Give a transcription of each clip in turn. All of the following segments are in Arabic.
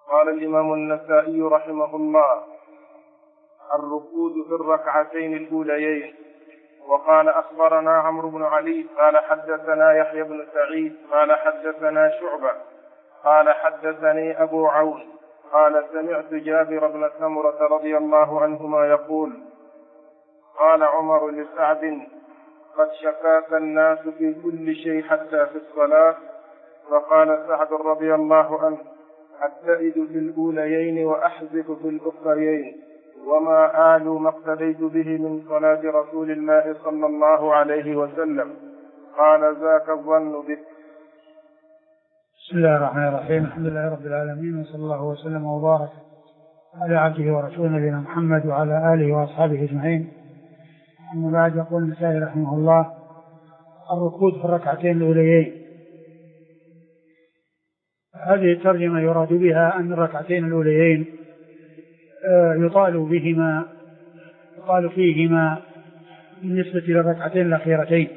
قال الإمام النسائي رحمه الله: الركود في الركعتين الأوليين. وقال: أخبرنا عمرو بن علي قال حدثنا يحيى بن سعيد قال حدثنا شعبة قال حدثني أبو عون قال سمعت جابر بن سمرة رضي الله عنهما يقول: قال عمر لسعد: قد شكاك الناس في كل شيء حتى في الصلاة. فقال سعد رضي الله عنه: أبتئد في الأوليين وأحذف في الأخريين، وما آل ما اقتديت به من صلاة رسول الله صلى الله عليه وسلم. قال: ذاك الظن بك. بسم الله الرحمن الرحيم. الحمد لله رب العالمين، وصلى الله وسلم وبارك على عبده ورسوله نبينا محمد وعلى آله وأصحابه أجمعين. أما بعد، يقول النسائي رحمه الله: الركود في الركعتين الأوليين. هذه الترجمة يراد بها أن الركعتين الأوليين يطال فيهما بالنسبة للركعتين الأخيرتين.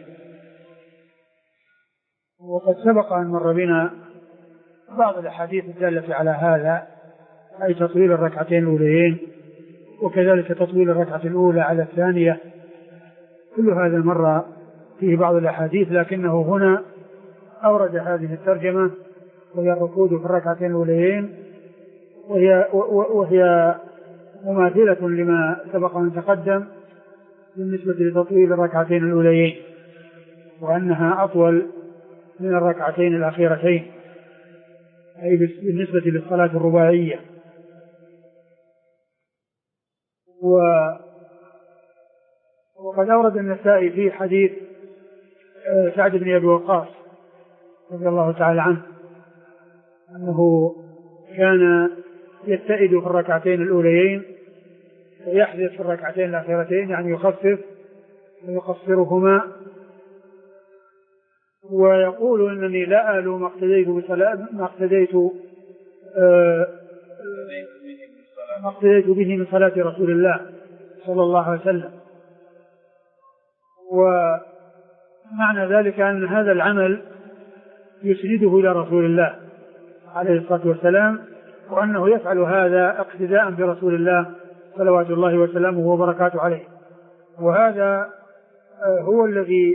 وقد سبق أن مر بنا بعض الأحاديث الدالة على هذا، أي تطويل الركعتين الأوليين، وكذلك تطويل الركعة الأولى على الثانية. كل هذا مر فيه بعض الأحاديث، لكنه هنا أورد هذه الترجمة، وهي الركود في الركعتين الأوليين، وهي مماثلة لما سبق أن تقدم بالنسبة لتطويل الركعتين الأوليين، وأنها أطول من الركعتين الأخيرتين، أي بالنسبة للصلاة الرباعية. وقد أورد النسائي في حديث سعد بن أبي وقاص رضي الله تعالى عنه أنه كان يبتئد في الركعتين الأوليين ويحذف في الركعتين الأخيرتين، يعني يخفف ويقصرهما، ويقول إنني لا آل ما اقتديت به من صلاة رسول الله صلى الله عليه وسلم. ومعنى ذلك أن هذا العمل يسنده إلى رسول الله عليه الصلاة والسلام، وأنه يفعل هذا اقتداء برسول الله صلوات الله وسلامه وبركاته عليه. وهذا هو الذي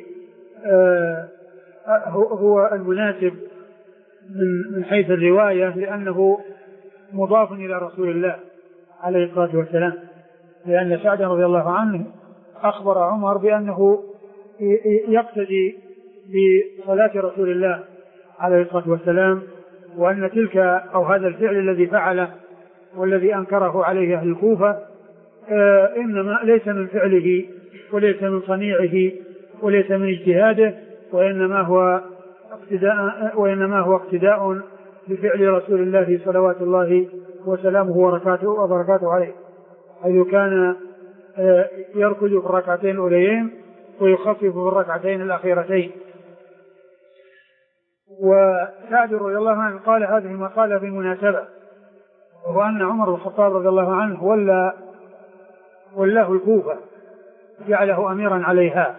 هو المناسب من حيث الرواية، لأنه مضاف إلى رسول الله عليه الصلاة والسلام، لأن سعد رضي الله عنه أخبر عمر بأنه يقتدي بصلاة رسول الله عليه الصلاة والسلام، وأن تلك أو هذا الفعل الذي فعله والذي أنكره عليه أهل الكوفة إنما ليس من فعله وليس من صنيعه وليس من اجتهاده، وإنما هو اقتداء بفعل رسول الله صلوات الله وسلامه وبركاته عليه، حيث كان يركض في الركعتين الأوليين ويخفف في الركعتين الأخيرتين. وسعد رضي الله عنه قال هذه المقالة بالمناسبة، وأن عمر بن الخطاب رضي الله عنه ولاه الكوفة، جعله أميرا عليها،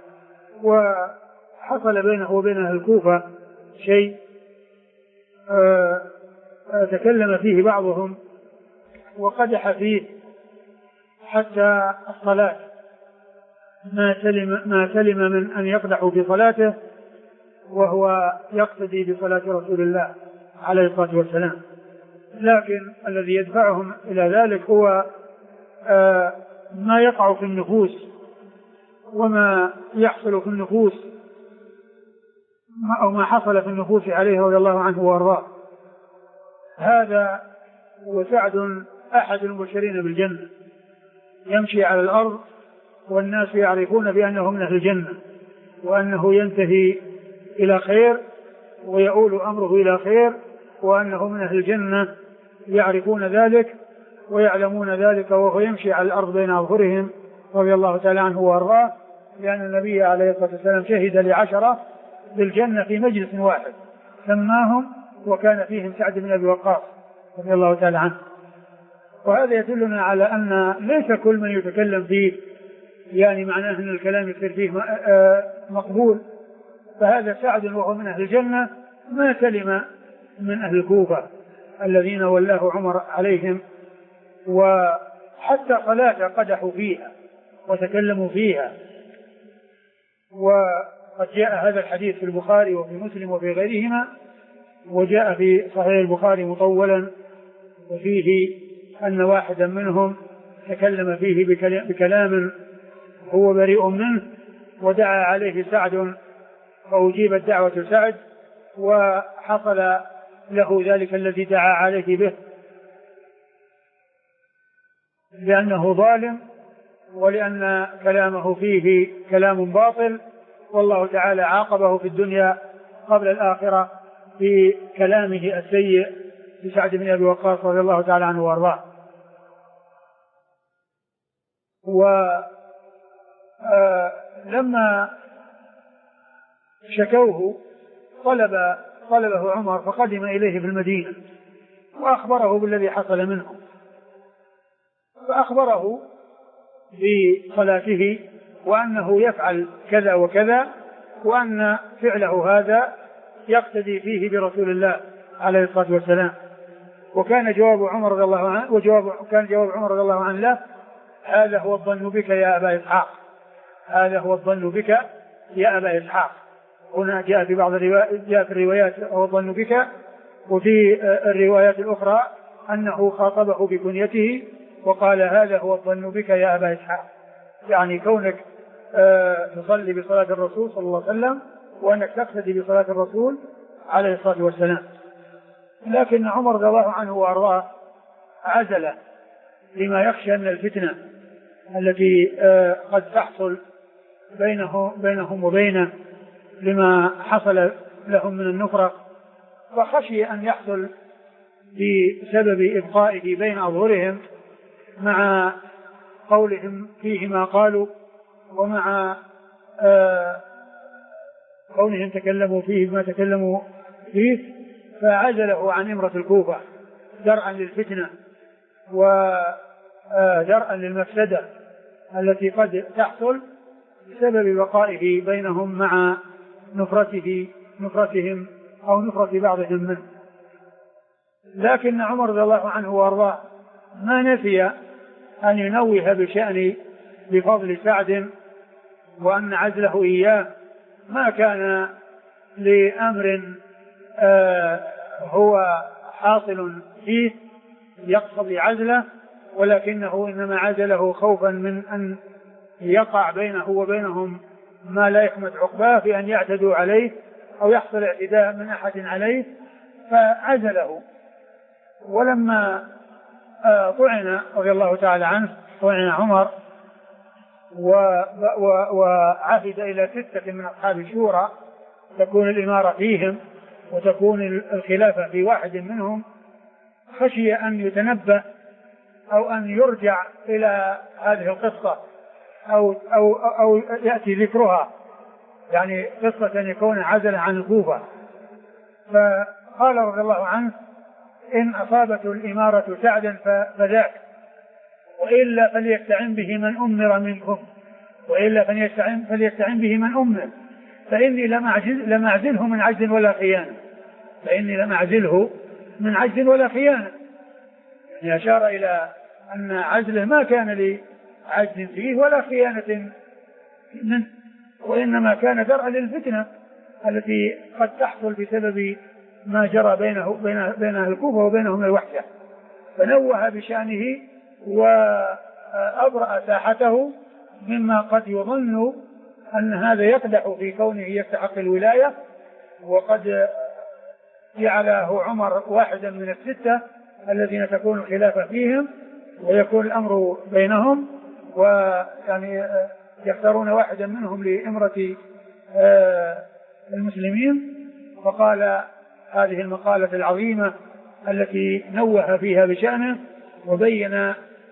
وحصل بينه وبين أهل الكوفة شيء تكلم فيه بعضهم وقدح فيه حتى الصلاة، ما سلم من أن يقدح في صلاته وهو يقتدي بصلاة رسول الله عليه الصلاة والسلام. لكن الذي يدفعهم إلى ذلك هو ما يقع في النفوس وما يحصل في النفوس أو ما حصل في النفوس عليه رضي الله عنه وارضاه. هذا وسعد أحد المبشرين بالجنة، يمشي على الأرض والناس يعرفون بأنه من أهل الجنة، وأنه ينتهي إلى خير ويؤول أمره إلى خير، وأنه من أهل الجنة، يعرفون ذلك ويعلمون ذلك، وهو يمشي على الأرض بين أظهرهم رضي الله تعالى عنه وأرضاه، لأن النبي عليه الصلاة والسلام شهد ل10 بالجنة في مجلس واحد سماهم، وكان فيهم سعد بن أبي وقاص رضي الله تعالى عنه. وهذا يدلنا على أن ليس كل من يتكلم فيه يعني معناه أن الكلام يصير فيه مقبول. فهذا سعد وهو من أهل الجنة ما سلم من أهل الكوفة، الذين ولاه عمر عليهم، وحتى صلاة قدحوا فيها وتكلموا فيها. وقد جاء هذا الحديث في البخاري وفي مسلم وفي غيرهما، وجاء في صحيح البخاري مطولا، وفيه أن واحدا منهم تكلم فيه بكلام هو بريء منه، ودعا عليه سعد فأجيبت دعوة سعد، وحصل له ذلك الذي دعا عليه به، لأنه ظالم ولأن كلامه فيه كلام باطل، والله تعالى عاقبه في الدنيا قبل الآخرة في كلامه السيء لسعد بن أبي وقاص رضي الله تعالى عنه وارضاه. ولما شكوه طلبه عمر فقدم إليه في المدينة وأخبره بالذي حصل منه، فأخبره بصلاته وأنه يفعل كذا وكذا، وأن فعله هذا يقتدي فيه برسول الله عليه الصلاة والسلام. وكان جواب عمر رضي الله عنه جواب عمر رضي الله عنه له: هذا هو الظن بك يا أبا إسحاق، هذا هو الظن بك يا أبا إسحاق. هنا جاء في بعض الروايات هو الظن بك، وفي الروايات الأخرى أنه خاطبه بكنيته وقال: هذا هو الظن بك يا أبا إسحاق، يعني كونك تصلي بصلاة الرسول صلى الله عليه وسلم، وأنك تقتدي بصلاة الرسول عليه الصلاة والسلام. لكن عمر رضي الله عنه وأرضاه عزل لما يخشى من الفتنة التي قد تحصل بينهم وبينه لما حصل لهم من النفرة، فخشي أن يحصل بسبب إبقائه بين أظهرهم مع قولهم فيه ما قالوا، ومع كونهم تكلموا فيه بما تكلموا فيه، فعزله عن إمرة الكوفة درءا للفتنة ودرءا للمفسدة التي قد تحصل بسبب بقائه بينهم مع نفرتهم أو نفرة بعضهم منه. لكن عمر رضي الله عنه وارضاه ما نسي أن ينوه بفضل سعد، وأن عزله إياه ما كان لأمر هو حاصل فيه يقتضي عزله، ولكنه إنما عزله خوفا من أن يقع بينه وبينهم ما لا يحمد عقباه في أن يعتدوا عليه أو يحصل اعتداء من أحد عليه، فعزله. ولما طعن رضي الله تعالى عنه، طعن عمر وعهد إلى 6 من أصحاب الشورى تكون الإمارة فيهم وتكون الخلافة في واحد منهم، خشي أن يتنبه أو أن يرجع إلى هذه القصة أو يأتي ذكرها، يعني قصة أن يكون عزل عن الكوفة. فقال رضي الله عنه: إن أصابته الإمارة سعدا فذاك، وإلا فليستعن به من أمر منكم، وإلا فليستعن به من أمر، فإني لم أعزله من عجز ولا خيانة، فإني لم أعزله من عجز ولا خيانة. يعني أشار إلى أن عزله ما كان لعجز فيه ولا خيانة منه، وإنما كان درءا للفتنة التي قد تحصل بسبب ما جرى بين أهل الكوفة وبينهم الوحدة، فنوه بشأنه وأبرأ ساحته مما قد يظن أن هذا يقدح في كونه يستحق الولاية، وقد جعله عمر واحدا من 6 الذين تكون الخلافة فيهم ويكون الأمر بينهم، ويعني يختارون واحدا منهم لإمرة المسلمين. فقال هذه المقالة العظيمة التي نوه فيها بشأنه وبين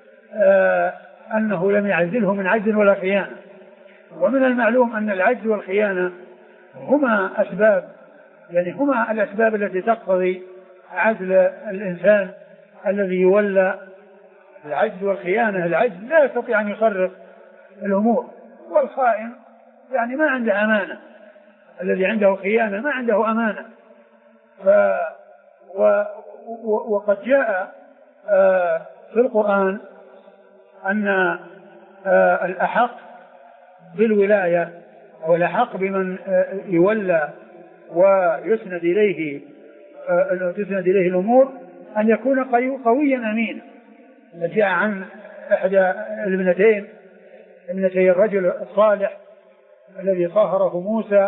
أنه لم يعزله من عجز ولا خيانة. ومن المعلوم أن العجز والخيانة هما الأسباب التي تقتضي عزل الإنسان الذي يولى. العجز والخيانة، العجز لا يستطيع أن يصرف الأمور، والخائن يعني ما عنده أمانة، الذي عنده خيانة ما عنده أمانة. وقد جاء في القرآن أن الأحق بالولاية أو الأحق بمن يولى ويسند إليه الأمور أن يكون قويا أمين. جاء عن إحدى ابنتي الرجل الصالح الذي صاهره موسى،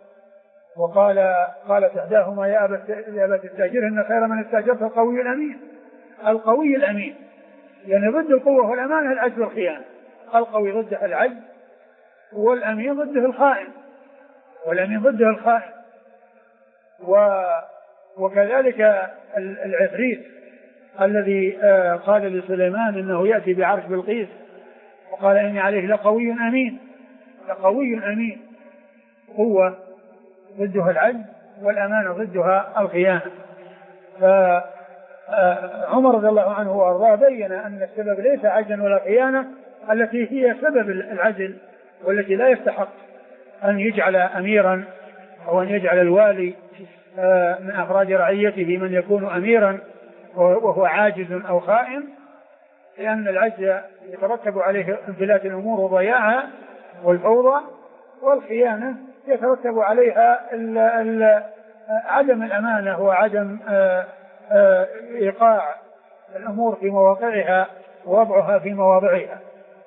قالت إحداهما يا أبت استأجرهن خير من استأجرت القوي الأمين. القوي الأمين يعني ضد القوة والأمانة العجز والخيانة. القوي ضده العجز، والأمين ضده الخائن. وكذلك العفريت الذي قال لسليمان إنه يأتي بعرش بلقيس وقال إني عليه لقوي أمين. قوة ضدها العجز، والأمانة ضدها الخيانة. فعمر رضي الله عنه وأرضاه بين أن السبب ليس عجزا ولا خيانة التي هي سبب العجز، والتي لا يستحق أن يجعل أميرا أو أن يجعل الوالي من أفراد رعيته من يكون أميرا وهو عاجز أو خائن، لأن العجز يترتب عليه انفلات الأمور وضياعها والفوضى، والخيانة يترتب عليها عدم الأمانة وعدم إيقاع الأمور في مواقعها ووضعها في مواضعها.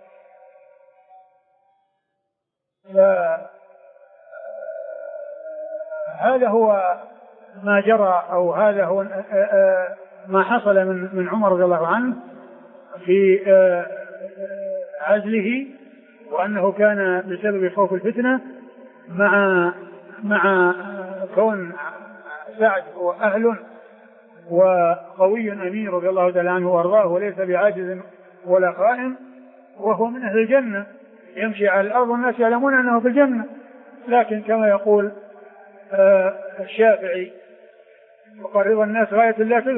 هذا هو ما جرى، أو هذا هو ما حصل من عمر رضي الله عنه في عزله، وأنه كان بسبب خوف الفتنة مع كون سعد هو أهل وقوي أمين رضي الله تعالى عنه وأرضاه، وليس بعاجز ولا خائن، وهو من أهل الجنة يمشي على الأرض والناس يعلمون أنه في الجنة. لكن كما يقول الشافعي وقال رضا الناس غاية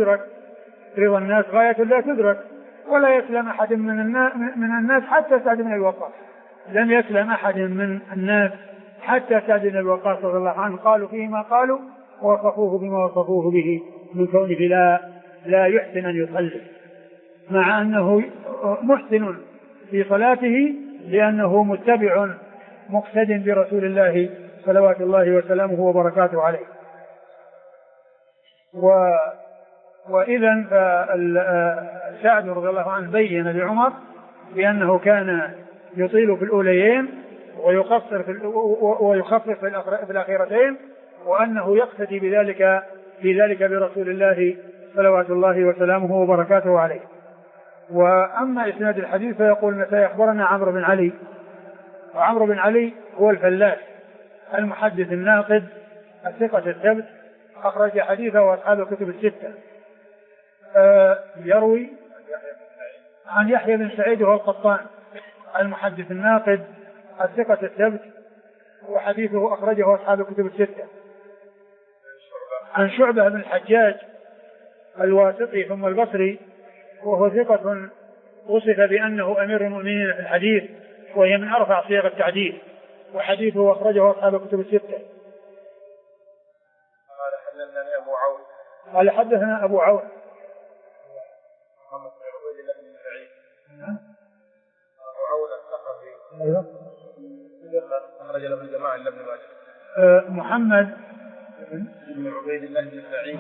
لا تدرك، ولا يسلم أحد من الناس حتى سعد بن الوقاص. لم يسلم أحد من الناس حتى سعد بن الوقاص رضي الله عنه. قالوا فيه ما قالوا ووصفوه بما وصفوه به من كونه لا يحسن أن يصلي، مع أنه محسن في صلاته لأنه متبع مقتد برسول الله صلوات الله وسلامه وبركاته عليه. وإذا سعد رضي الله عنه بين لعمر بأنه كان يطيل في الأوليين ويخفف في الأخيرتين، وأنه يقتدي بذلك برسول الله صلوات الله وسلامه وبركاته عليه. وأما إسناد الحديث فيقول سيخبرنا عمرو بن علي، وعمرو بن علي هو الفلاس المحدث الناقد الثقة الثبت، أخرج حديثه أصحاب الكتب الستة. يروي عن يحيى بن سعيد وهو القطان المحدث الناقد الثقة الثبت، وحديثه أخرجه أصحاب الكتب الستة. عن شعبة بن الحجاج الواسطي ثم البصري، وهو ثقة وصف بأنه أمير المؤمنين في الحديث، وهي من أرفع صيغ التعديل، وحديثه أخرجه أصحاب الكتب الستة. قال حدثنا أبو عون أخرج له الجماعة إلا ابن ماجه. محمد بن عبيد الله بن سعيد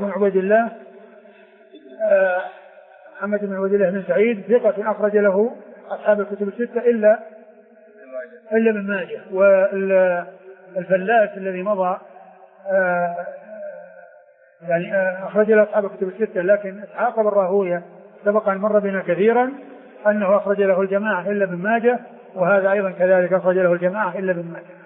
محمد بن عبيد الله بن سعيد ثقة أخرج له أصحاب الكتب الستة إلا ابن ماجه. والفلاس الذي مضى يعني أخرج له أصحاب الكتب الستة، لكن إسحاق بن راهويه سبق أن مر بنا كثيرا أنه أخرج له الجماعة إلا ابن ماجه، وهذا أيضا كذلك أخرج له الجماعة إلا ابن ماجه.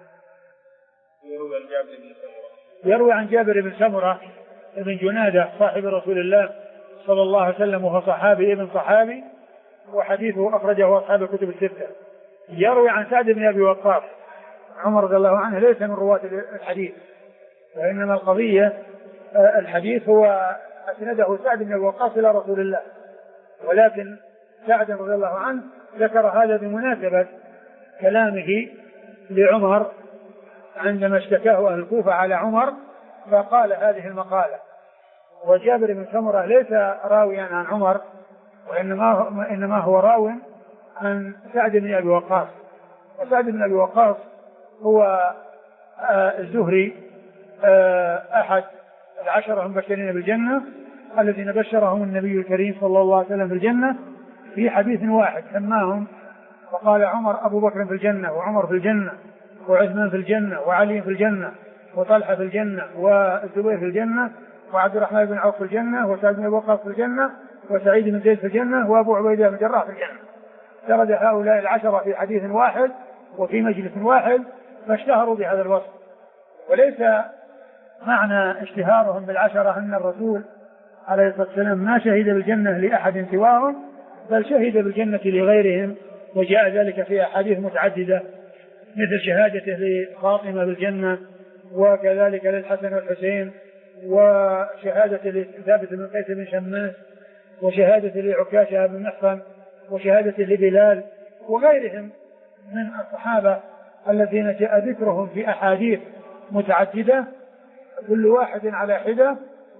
يروي عن جابر بن سمرة ابن جنادة صاحب رسول الله صلى الله عليه وسلم، وهو صحابي ابن صحابي، وحديثه أخرجه أصحاب الكتب الستة. يروي عن سعد بن أبي وقاص. عمر رضي الله عنه ليس من رواة الحديث، وإنما القضية الحديث هو أسنده سعد بن أبي وقاص إلى رسول الله، ولكن سعد رضي الله عنه ذكر هذا بمناسبة كلامه لعمر عندما اشتكاه أهل الكوفة على عمر، فقال هذه المقالة. وجابر بن سمرة ليس راويا عن عمر، وإنما هو راو عن سعد بن أبي وقاص. وسعد بن أبي وقاص هو الزهري، أحد العشرة المبشرين بالجنة الذين بشرهم النبي الكريم صلى الله عليه وسلم بالجنة في حديث واحد سماهم، وقال عمر أبو بكر في الجنة، وعمر في الجنة، وعثمان في الجنة، وعلي في الجنة، وطلحة في الجنة، والزبير في الجنة، وعبد الرحمن بن عوف في الجنة، وسعد بن وقاص في الجنة، وسعيد بن زيد في الجنة، وأبو عبيدة بن جراح في الجنة. سرد هؤلاء العشرة في حديث واحد وفي مجلس واحد، فاشتهروا بهذا الوصف. وليس معنى اشتهارهم بالعشرة أن الرسول عليه الصلاة والسلام ما شهد بالجنة لأحد سواهم، بل شهد بالجنة لغيرهم، وجاء ذلك في أحاديث متعددة مثل شهادته لفاطمة بالجنة، وكذلك للحسن والحسين، وشهادة لثابت بن قيس بن شماس، وشهادة لعكاشة بن محصن، وشهادة لبلال وغيرهم من الصحابة الذين جاء ذكرهم في أحاديث متعددة كل واحد على حدة،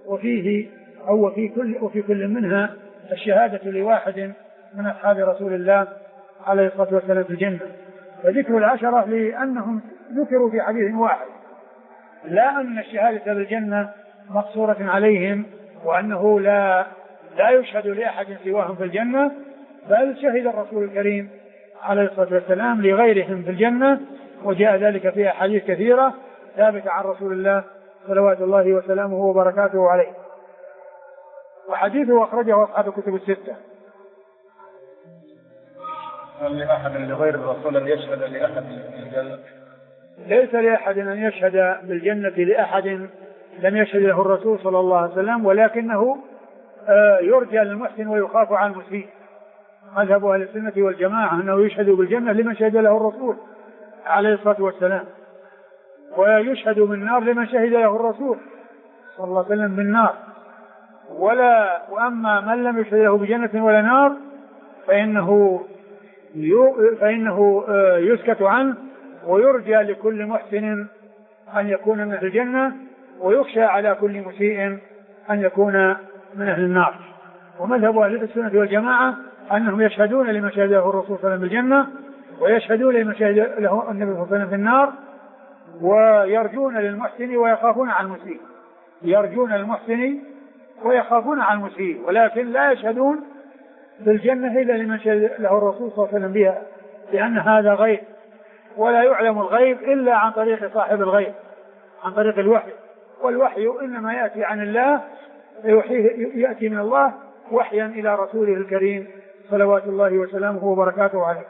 وفي كل منها الشهادة لواحد من أصحاب رسول الله عليه الصلاة والسلام في الجنة. وذكر العشرة لأنهم ذكروا في حديث واحد، لا أن الشهادة بالجنة مقصورة عليهم، وأنه لا يشهد لأحد سواهم في الجنة، بل شهد الرسول الكريم عليه الصلاة والسلام لغيرهم في الجنة، وجاء ذلك في أحاديث كثيرة ثابتة عن رسول الله صلوات الله وسلامه وبركاته عليه. وحديثه أخرجه أصحاب الكتب الستة. هل لأحد لغير الرسول أن يشهد لأحد بالجنة؟ ليس لأحد أن يشهد بالجنة لأحد لم يشهد له الرسول صلى الله عليه وسلم، ولكنه يرجى للمحسن ويخاف عن المسيء. مذهب أهل السنة والجماعة أنه يشهد بالجنة لمن شهد له الرسول عليه الصلاة والسلام، ويشهد بالنار لمن شهد له الرسول صلى الله عليه وسلم بالنار. وأما من لم يشهد له بجنة ولا نار فإنه يسكت عنه، ويرجى لكل محسن أن يكون من أهل الجنة، ويخشى على كل مسيء أن يكون من أهل النار. ومذهب أهل السنة والجماعة أنهم يشهدون لمن شهد له الرسول صلى الله عليه وسلم بالجنة، ويشهدون لمن شهد له النبي صلى الله عليه وسلم في النار، ويرجون للمحسن ويخافون عن المسيء. يرجون للمحسن ويخافون عن المسيء، ولكن لا يشهدون بالجنة إلا لمن شهد له الرسول صلى الله عليه وسلم بها، لأن هذا غيب، ولا يعلم الغيب إلا عن طريق صاحب الغيب، عن طريق الوحي. والوحي إنما يأتي عن الله، يأتي من الله وحيا إلى رسوله الكريم صلوات الله وسلامه وبركاته عليه.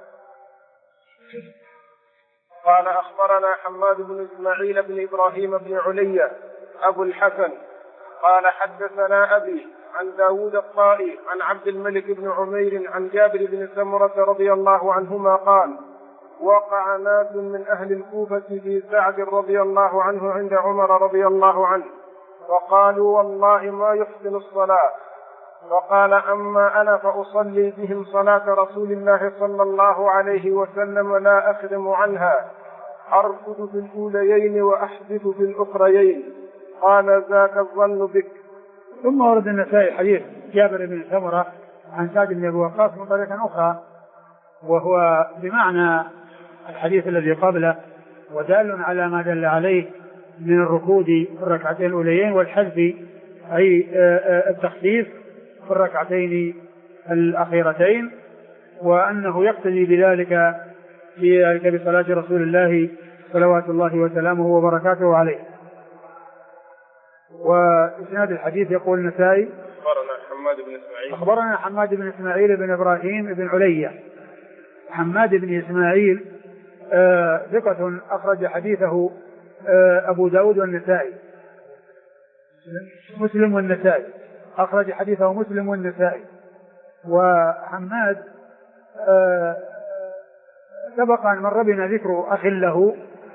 قال أخبرنا حماد بن إسماعيل بن إبراهيم بن علي أبو الحسن قال حدثنا أبي عن داود الطائي عن عبد الملك بن عمير عن جابر بن سمرة رضي الله عنهما قال وقع ناس من أهل الكوفة في سعد رضي الله عنه عند عمر رضي الله عنه، وقالوا والله ما يحسن الصلاة، فقال أما أنا فأصلي بهم صلاة رسول الله صلى الله عليه وسلم لا أخدم عنها، أركض في الأوليين وأحدث في الأخريين. قال ذاك الظن بك. ثم ورد النسائي حديث جابر بن سمرة عن سعد بن أبي وقاص من طريقة أخرى، وهو بمعنى الحديث الذي قبله، ودال على ما دل عليه من الركود في الركعتين الأوليين والحذف أي التخفيف في الركعتين الأخيرتين، وأنه يقتدي بذلك بصلاة رسول الله صلوات الله وسلامه وبركاته عليه. وإسناد الحديث يقول النسائي أخبرنا حماد بن إسماعيل بن إبراهيم بن علي. حماد بن إسماعيل ثقة أخرج حديثه أبو داود والنسائي، مسلم والنسائي، أخرج حديثه مسلم والنسائي. وحماد سبق أن مر بنا ذكر أخ له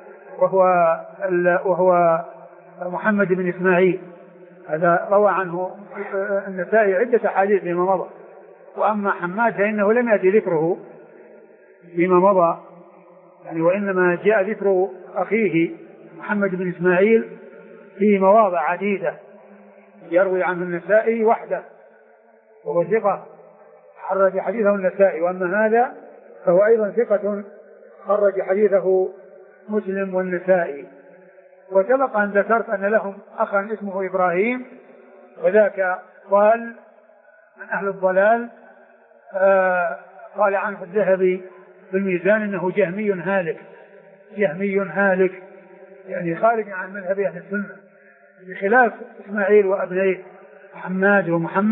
وهو محمد بن إسماعيل، هذا روى عنه النسائي عدة حديث فيما مضى. وأما حماد فإنه لم يأتي ذكره فيما مضى، يعني وإنما جاء ذكر أخيه محمد بن إسماعيل في مواضع عديدة، يروي عنه النسائي وحده وهو ثقة خرج حديثه النسائي، وأما هذا فهو أيضا ثقة خرج حديثه مسلم والنسائي. وسبق أن ذكرت أن لهم أخا اسمه إبراهيم، وذاك قال من أهل الضلال، قال عنه الذهبي بالميزان إنه جهمي هالك، جهمي هالك يعني خارج عن مذهب أهل السنة، بخلاف إسماعيل وأبنيه حماد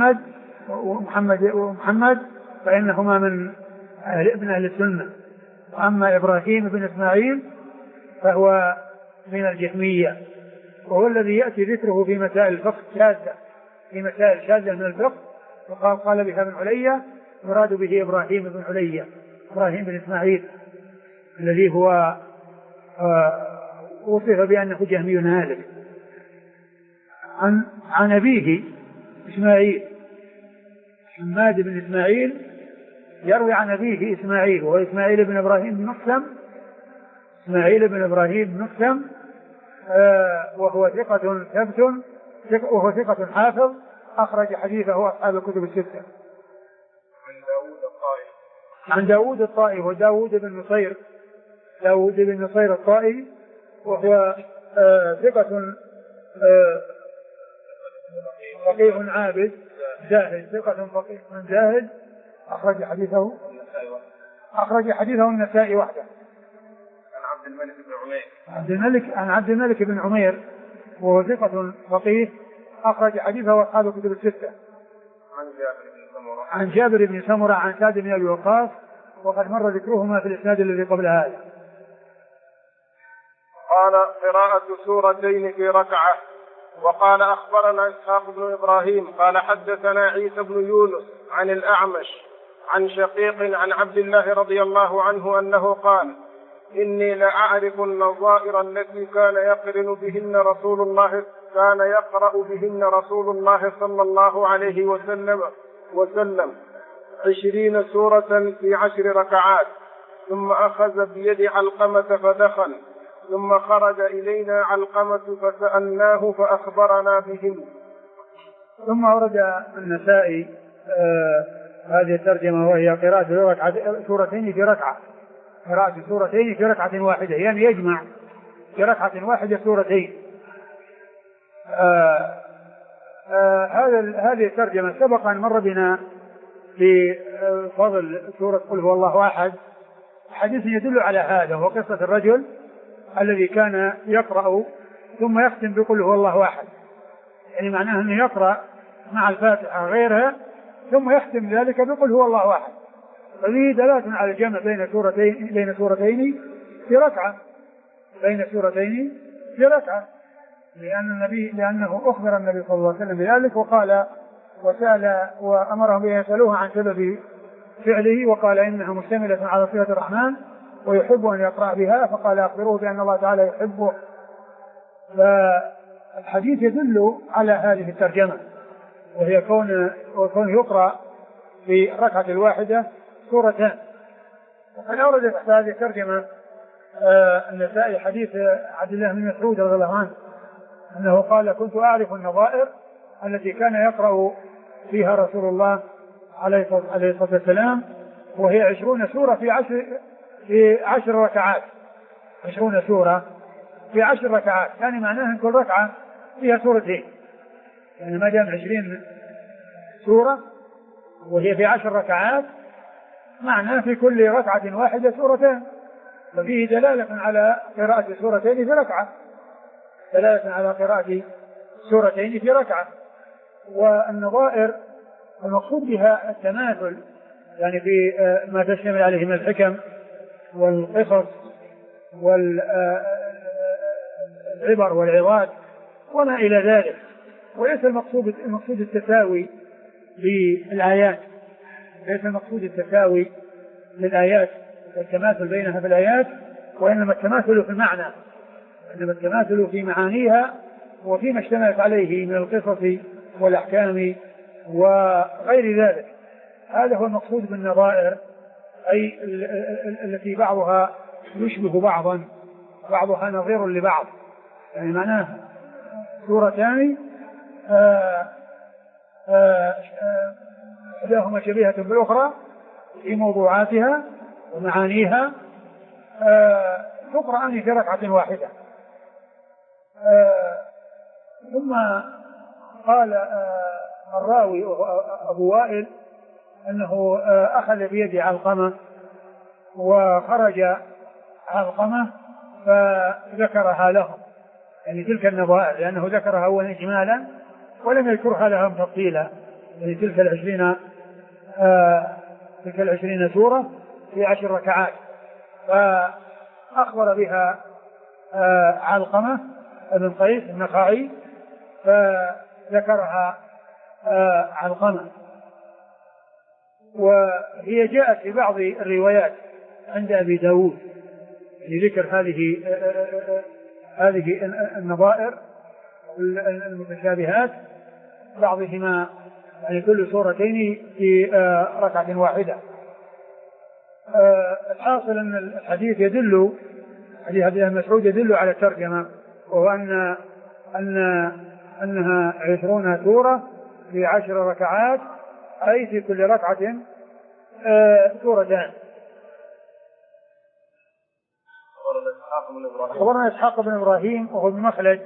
ومحمد فإنهما من ابن أهل السنة. وأما إبراهيم بن إسماعيل فهو من الجهمية، وهو الذي يأتي ذكره في مسائل الفقه شاذة، في مسائل شاذة من الفقه، وقال بها ابن علية مراد به إبراهيم بن علية، إبراهيم بن إسماعيل الذي هو وصف بأنه جهمي هالك. عن أبيه إسماعيل، حماد بن إسماعيل يروي عن أبيه إسماعيل، وهو إسماعيل بن إبراهيم بن مقسم، إسماعيل بن إبراهيم بن مقسم، وهو ثقة ثبت، وهو ثقة حافظ أخرج حديثه أصحاب الكتب الستة. عن داود الطائي وداود بن نصير، داود بن نصير الطائي، وهو ثقة فقيه عابد زاهد، ثقة فقيه زاهد أخرج حديثه النسائي وحده. عن عبد الملك بن عمير وهو ثقة فقيه أخرج حديثه أصحاب الكتب الستة. عن جابر بن سمرة عن سعد بن أبي وقاص، وقد مر ذكرهما في الإسناد الذي قبل هذا. قال قراءة سورتين في ركعة. وقال أخبرنا إسحاق بن إبراهيم قال حدثنا عيسى بن يونس عن الأعمش عن شقيق عن عبد الله رضي الله عنه أنه قال إني لأعرف النظائر التي كان يقرأ بهن رسول الله صلى الله عليه وسلم 20 سورة في 10 ركعات، ثم أخذ بيد علقمة فدخل، ثم خرج إلينا علقمة فسألناه فأخبرنا بهم. ثم ورد النسائي هذه الترجمة، وهي قراءة سورتين في ركعة، قراءة سورتين في ركعة واحدة، يعني يجمع في ركعة واحدة سورتين. هذه الترجمة سبق أن مر بنا في فضل سورة قل هو الله أحد، حديث يدل على هذا، وهو قصة الرجل الذي كان يقرأ ثم يختم بقل هو الله أحد، يعني معناه أنه يقرأ مع الفاتحة غيرها ثم يختم ذلك بقل هو الله أحد، ففيه دلالة على الجمع بين سورتين في ركعة، لأنه أخبر النبي صلى الله عليه وسلم بذلك، وقال وسأل وأمرهم بأن يسألوه عن سبب فعله، وقال إنها مشتملة على صفة الرحمن ويحب أن يقرأ بها، فقال أخبروه بأن الله تعالى يحبه. فالحديث يدل على هذه الترجمة، وهي كون يقرأ في الركعة الواحدة سورتان. وقد أورد في هذه الترجمة النسائي حديث عبد الله بن مسعود رضي الله عنه أنه قال كنت أعرف النظائر التي كان يقرأ فيها رسول الله عليه الصلاة والسلام، وهي 20 سورة في 10 ركعات، 20 سورة في 10 ركعات، يعني معناها أن كل ركعة فيها سورتين، يعني ما دام 20 سورة وهي في 10 ركعات معناه في كل ركعة واحدة سورتين، ففيه دلالة على قراءة سورتين في ركعة، دلالة على قراءة سورتين في ركعة. والنظائر المقصود بها التماثل، يعني في ما تشتمل عليه من الحكم والقصص والعبر والعظات وما إلى ذلك، وليس المقصود التساوي بالآيات، ليس المقصود التساوي للآيات والتماثل بينها في الآيات، وإنما التماثل في المعنى، إنما التماثل في معانيها وفيما اشتملت عليه من القصص والأحكام وغير ذلك. هذا هو المقصود بالنظائر، أي التي بعضها يشبه بعضا، بعضها نظير لبعض، يعني معناه سورتان إحداهما شبيهة بالأخرى في موضوعاتها ومعانيها، تقرأان في ركعة واحدة. ثم قال الراوي أبو وائل أنه أخذ بيد علقمة وخرج علقمة فذكرها لهم، يعني تلك النظائر، لأنه ذكرها أولا إجمالا ولم يذكرها لهم تفصيلا، يعني تلك 20 سورة في 10 ركعات، فأخبر بها علقمة بن قيس النخعي فذكرها علقمة. وهي جاءت في بعض الروايات عند أبي داود، يعني ذكر هذه النظائر المتشابهات، بعضهما يعني كل سورتين في ركعة واحدة. الحاصل أن الحديث يدل، حديث عبد الله بن مسعود يدل على الترجمة، وهو أنها 20 سورة في 10 ركعات، أي في كل ركعة سورتان. أخبرنا إسحاق بن إبراهيم وهو ابن مخلد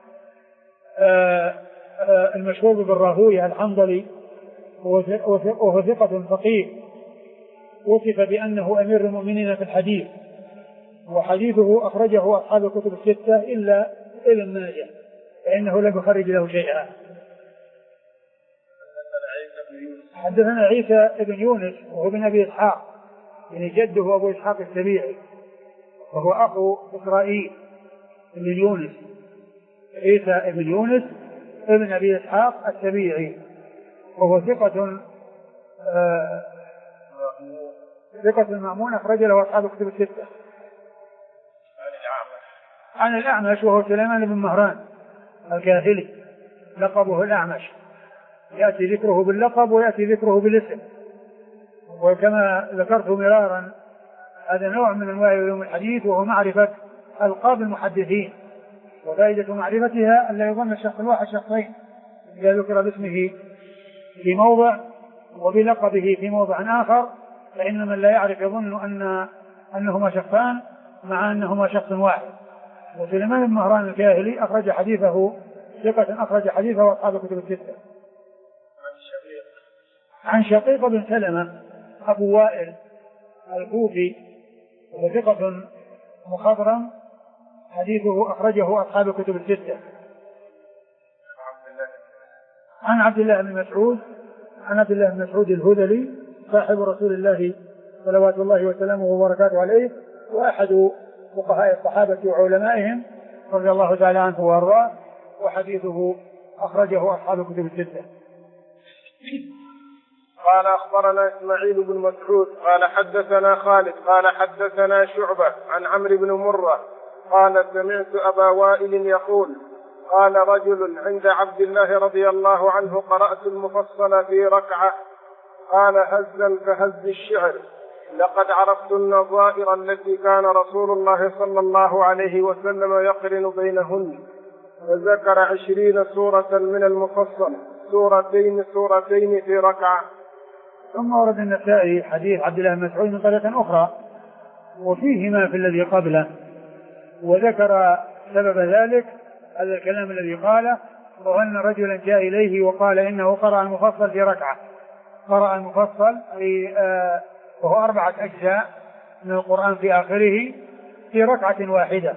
المشهور بالراهوية الحنظلي، وهو ثقة فقيه، وصف بأنه أمير المؤمنين في الحديث، وحديثه أخرجه أصحاب الكتب الستة إلا ابن ماجه، فإنه لم يخرج له شيئا. حدثنا عيسى بن يونس وهو بن أبي إسحاق، يعني جده أبو إسحاق السبيعي، وهو أخو إسرائيل بن يونس، عيسى بن يونس ابن أبي إسحاق السبيعي، وهو ثقة مأمون، أخرج له أصحاب الكتب الستة. عن الأعمش وهو سليمان بن مهران الكاهلي، لقبه الأعمش، يأتي ذكره باللقب ويأتي ذكره بالاسم، وكما ذكرت مرارا هذا نوع من أنواع علوم الحديث، وهو معرفة ألقاب المحدثين، وفائدة معرفتها أن لا يظن الشخص الواحد شخصين، إذا ذكر باسمه في موضع وبلقبه في موضع آخر، فإن من لا يعرف يظن أنهما شخصان مع أنهما شخص واحد. وسليمان بن مهران الكاهلي أخرج حديثه ثقة، أخرج حديثه أصحاب الكتب الستة. عن شقيق بن سلمة أبو وائل الكوفي، وثقة مخضرم، حديثه أخرجه أصحاب الكتب الستة. عن عبد الله بن مسعود الهذلي صاحب رسول الله صلوات الله وسلامه وبركاته عليه، وأحد فقهاء الصحابة وعلمائهم رضي الله تعالى عنه وارضاه، وحديثه أخرجه أصحاب الكتب الستة. قال أخبرنا إسماعيل بن مسعود قال حدثنا خالد قال حدثنا شعبة عن عمرو بن مرة قال سمعت أبا وائل يقول قال رجل عند عبد الله رضي الله عنه قرأت المفصل في ركعة، قال هزا كهز الشعر، لقد عرفت النظائر التي كان رسول الله صلى الله عليه وسلم يقرن بينهن، وذكر 20 سورة من المفصل، سورتين في ركعة. ثم ورد النسائي حديث عبد الله بن مسعود من طريقة أخرى وفيه ما في الذي قبله، وذكر سبب ذلك هذا الكلام الذي قاله، وأن رجلا جاء إليه وقال إنه قرأ المفصل في ركعة، قرأ المفصل وهو 4 أجزاء من القرآن في آخره في ركعة واحدة.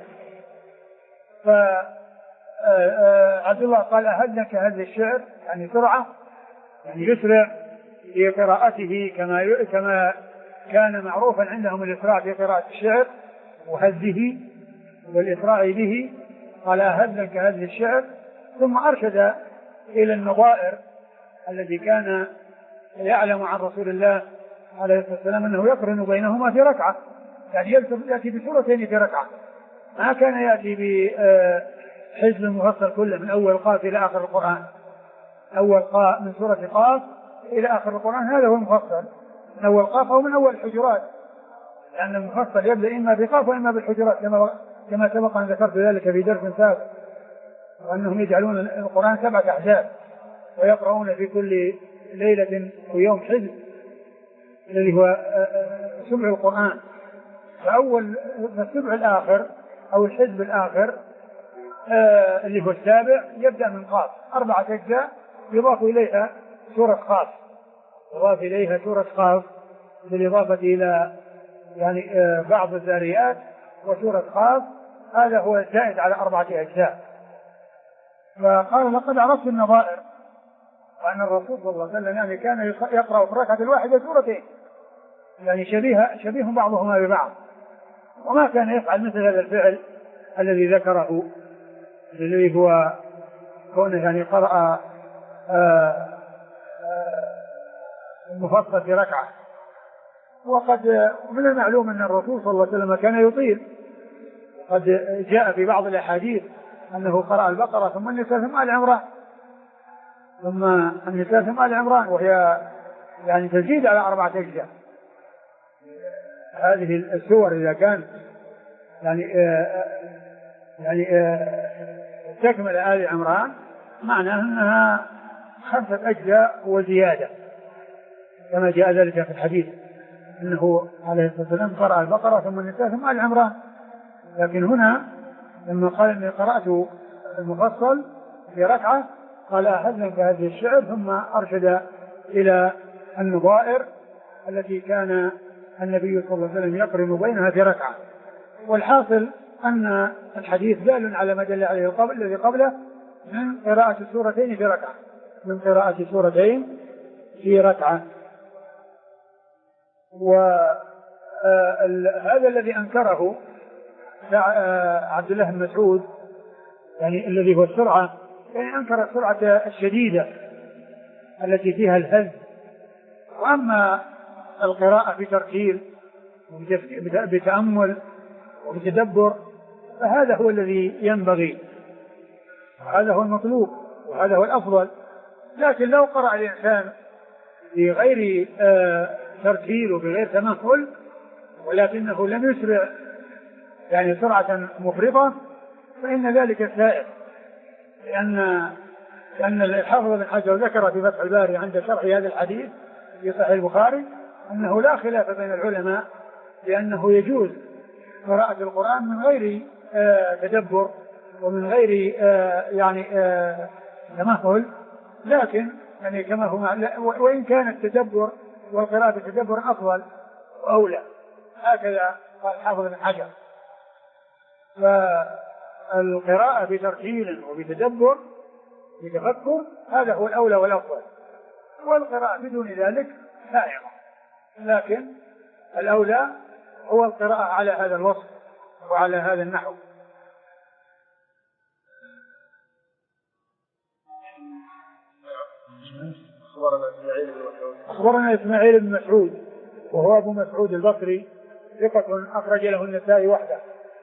فعبد الله قال أهدنا كهذا الشعر، يعني سرعة، يعني يسرع في قراءته كما كان معروفا عندهم الإسراع في قراءة الشعر وهزه والإسراع به، قال أهدنا كهذا الشعر. ثم أرشد إلى النظائر الذي كان يعلم عن رسول الله عليه الصلاة والسلام أنه يقرن بينهما في ركعة، يعني يأتي بسورتين في ركعة، ما كان يأتي بحزب المفصل كله من أول قاف إلى آخر القرآن، أول قاف من سورة قاف إلى آخر القرآن، هذا هو المفصل من أول قاف أو من أول الحجرات، لأن المفصل يبدأ إما بقاف وإما بالحجرات كما سبق أن ذكرت ذلك في درس سابق. وأنهم يجعلون القرآن 7 أحزاب ويقرؤون في كل ليلة ويوم حزب الذي هو سبع القرآن. فالسبع الآخر أو الحزب الآخر اللي هو السابع يبدأ من قاف 4 أجزاء يضاف إليها سورة قاف، يضاف إليها سورة قاف بالإضافة إلى يعني بعض الذاريات وسورة قاف، هذا هو الزائد على 4 أجزاء. فقال لقد عرفت النظائر، وأن الرسول صلى الله عليه وسلم يعني كان يقرأ في الركعة الواحدة سورتين، يعني شبيه بعضهما ببعض، وما كان يفعل مثل هذا الفعل الذي ذكره الذي هو كونه يعني قرأ المفصل في ركعة. وقد من المعلوم أن الرسول صلى الله عليه وسلم كان يطيل، قد جاء في بعض الأحاديث أنه قرأ البقرة ثم النساء ثم آل عمران، ثم النساء ثم آل عمران، وهي يعني تزيد على 4 أجزاء. هذه السور إذا كان يعني تكمل آل عمران معناه أنها 5 أجزاء وزيادة، كما جاء ذلك في الحديث أنه عليه الصلاة والسلام قرأ البقرة ثم النساء ثم آل عمران. لكن هنا لما قال إني قرأت المفصل في ركعة قال أهلا بهذه الشعر، ثم أرشد إلى النظائر التي كان النبي صلى الله عليه وسلم يقرن بينها في ركعة. والحاصل أن الحديث دال على ما دل عليه الذي قبله من قراءة السورتين في ركعة، من قراءة سورتين في ركعة. وهذا الذي أنكره عبد الله بن مسعود يعني الذي هو السرعة، يعني أنكر السرعة الشديدة التي فيها الهز. وأما القراءة بترتيل بتأمل وبتدبر فهذا هو الذي ينبغي، هذا هو المطلوب وهذا هو الأفضل. لكن لو قرأ الإنسان بغير ترتيل وبغير تمهل ولكنه لم يسرع يعني سرعة مفرطة فإن ذلك سائر، لأن الحافظ بن حجر ذكر في فتح الباري عند شرح هذا الحديث في صحيح البخاري أنه لا خلاف بين العلماء لأنه يجوز قراءة القرآن من غير تدبر ومن غير يعني تمهل، لكن يعني كما هو وإن كان التدبر والقراءة بالتدبر أفضل وأولى، هكذا قال الحافظ بن حجر. فالقراءة بترتيل وبتدبر بتفكر هذا هو الأولى والأفضل، والقراءة بدون ذلك سائغة، لكن الأولى هو القراءة على هذا الوصف وعلى هذا النحو. أخبرنا إسماعيل بن مسعود وهو أبو مسعود البصري ثقة أخرج له النسائي وحده،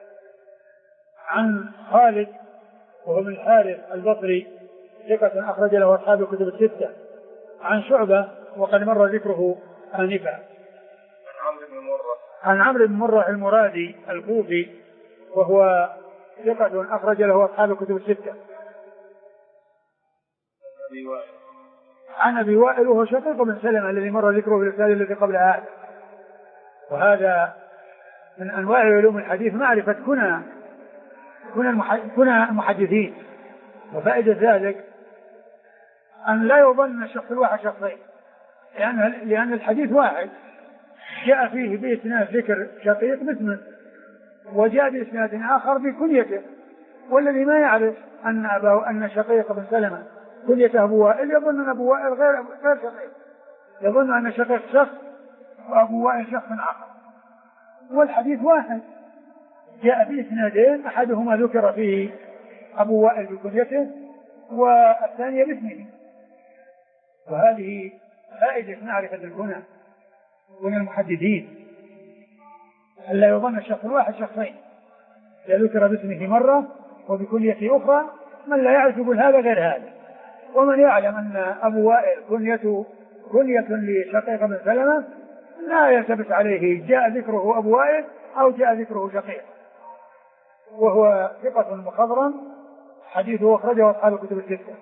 عن خالد وهو من الحارث البصري ثقة أخرج له أصحاب الكتب الستة، عن شعبة وقد مر ذكره آنفا، عن عمرو بن مرة المرادي الكوفي وهو ثقة أخرج له أصحاب الكتب الستة، عن أبي وائل وهو شقيق بن سلمة الذي مر ذكره في الرسالة التي قبل هذا. وهذا من أنواع علوم الحديث معرفة كنى المحدثين، وفائدة ذلك أن لا يظن الشخص الواحد شخصين، لأن الحديث واحد جاء فيه بإسناد ذكر شقيق باسمه وجاء بإسناد آخر بكنيته، والذي ما يعرف أن شقيق بن سلمة كنيته أبو وائل يظن أن أبو وائل غير شقيق، يظن أن شقيق شخص وأبو وائل شخص آخر، والحديث واحد جاء بإسنادين أحدهما ذكر فيه أبو وائل بكنيته والثانية باسمه. وهذه فائدة معرفة الكنى من المحدثين، ألا يظن الشخص الواحد شخصين، ذكر باسمه مرة وبكنيته أخرى، من لا يعرف يقول هذا غير هذا، ومن يعلم أن أبو وائل كنية لشقيق بن سلمة لا يلتبس عليه جاء ذكره أبو وائل أو جاء ذكره شقيق، وهو ثقة مخضرم حديثه أخرجه أصحاب الكتب الستة.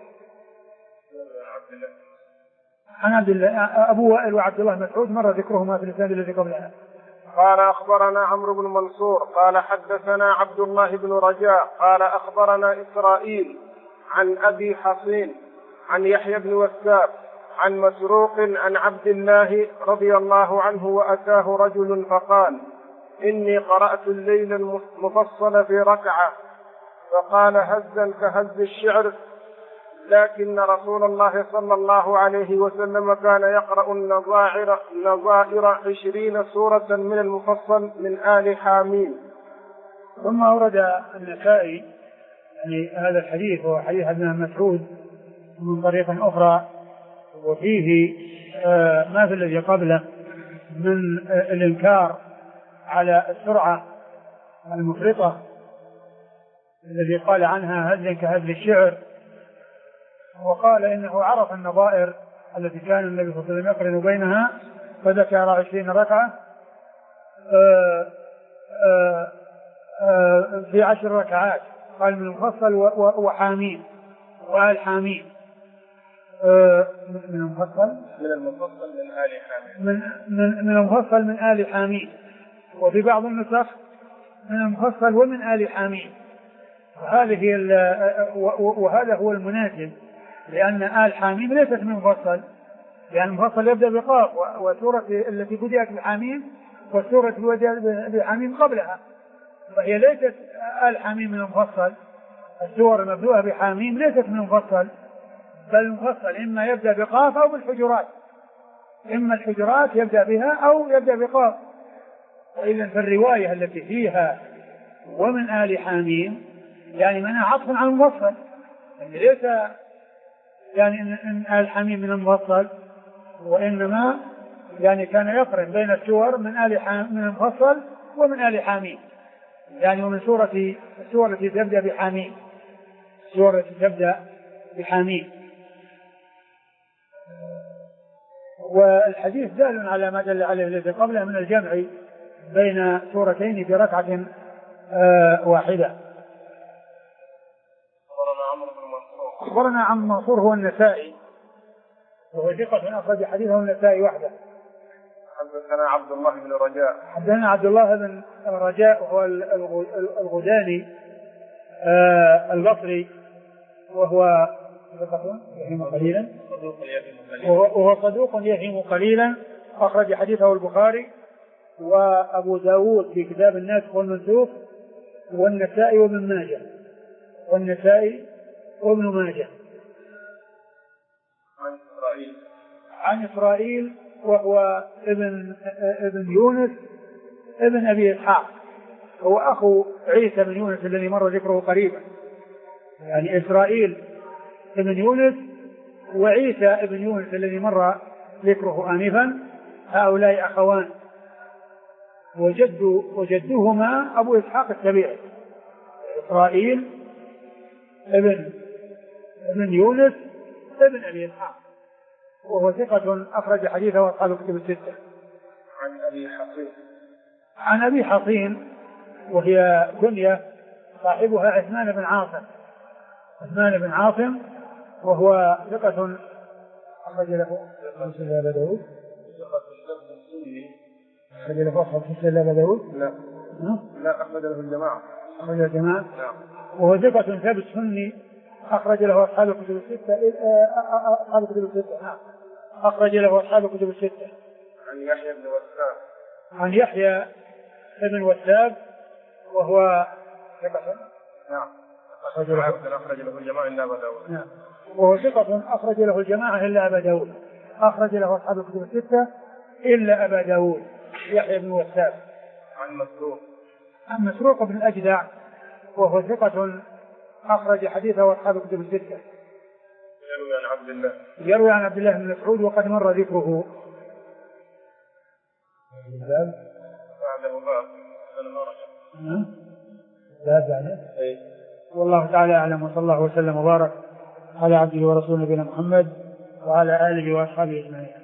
عن عبد الله أبو وائل وعبد الله مسعود مر ذكرهما في الإسناد الذي قبلها. قال أخبرنا عمرو بن منصور قال حدثنا عبد الله بن رجاء قال أخبرنا إسرائيل عن أبي حصين عن يحيى بن وثاب عن مسروق عن عبد الله رضي الله عنه وأتاه رجل فقال إني قرأت الليل المفصل في ركعة، فقال هزا كهز الشعر، لكن رسول الله صلى الله عليه وسلم كان يقرأ النظائر 20 سورة من المفصل من آل حاميم. ثم أورد النسائي يعني هذا الحديث هو حديث ابن مسعود من طريق أخرى، وفيه ما في الذي قبله من الإنكار على السرعة المفرطة الذي قال عنها هز كهز الشعر، وقال إنه عرف النظائر التي كان النبي صلى الله عليه وسلم يقرن بينها فذكر 20 ركعة في 10 ركعات، قال من المفصل وحاميم وآل حاميم. من المفصل من آل حاميم من المفصل من آل حاميم، وفي بعض النسخ من المفصل ومن آل حاميم. وهذا هو المناسب، لأن آل حاميم ليست من مفصل، لأن المفصل يبدأ بقاف، وسورة التي بدأت بحاميم والسورة التي بدأت بحاميم قبلها، وهي ليست آل حاميم من المفصل. السور المبدوءة بحاميم ليست من المفصل، بل المفصل إما يبدأ بقاف أو بالحجرات، إما الحجرات يبدأ بها أو يبدأ بقاف. وإذن فالرواية التي فيها ومن آل حاميم يعني منها عطف على المفصل، يعني ليس يعني إن آل حاميم من المفصل، وإنما يعني كان يقرن بين السور من المفصل ومن آل حاميم، يعني ومن السور التي تبدأ بحاميم، السور التي تبدأ بحاميم. والحديث دال على ما دل عليه الذي قبله من الجمع بين سورتين في ركعة واحدة. أخبرنا عن منصور هو النسائي، وهو ثقة أخرج حديثه النسائي وحده. حدثنا عبد الله بن رجاء. حدثنا عبد الله بن رجاء وهو الغداني البصري، وهو ثقة يهم قليلا، وهو صدوق يهم قليلا. أخرج حديثه البخاري وأبو داود في كتاب الناسخ والمنسوخ، والنسائي وابن ماجه، والنسائي وابن ماجه. عن إسرائيل وهو ابن يونس ابن أبي إسحاق، هو أخو عيسى بن يونس الذي مر ذكره قريبا. يعني إسرائيل ابن يونس وعيسى ابن يونس الذي مر ذكره آنفا، هؤلاء أخوان، وجدهما أبو إسحاق السبيعي، إسرائيل ابن يونس ابن أبي إسحاق، وهو ثقة أخرج حديثه أصحاب الكتب الستة. عن أبي حصين وهي كنية صاحبها عثمان بن عاصم، وهو ثقة أخرج له أبا داود. أخرج له أبا داود؟ لا أخرج له الجماعة. أخرج الجماعة. وهو ثقة ثابت سني أخرج له أصحاب الكتب الستة. أخرج له أصحاب الكتب الستة. عن يحيى بن وثاب وهو ثقة. أخرج له الجماعة إلا أبا داود. وهو ثقة أخرج له الجماعة إلا أبا داود. أخرج له أصحاب الكتب الستة إلا أبا داود. يحيى بن وثاب. عن مسروق بن الأجدع وهو ثقة أخرج حديثه أصحاب الكتب الستة. يروي عن عبد الله بن مسعود وقد مر ذكره. والله تعالى أعلم، وصلى الله وسلم وبارك على عبده ورسوله نبينا محمد وعلى آله وأصحابه أجمعين.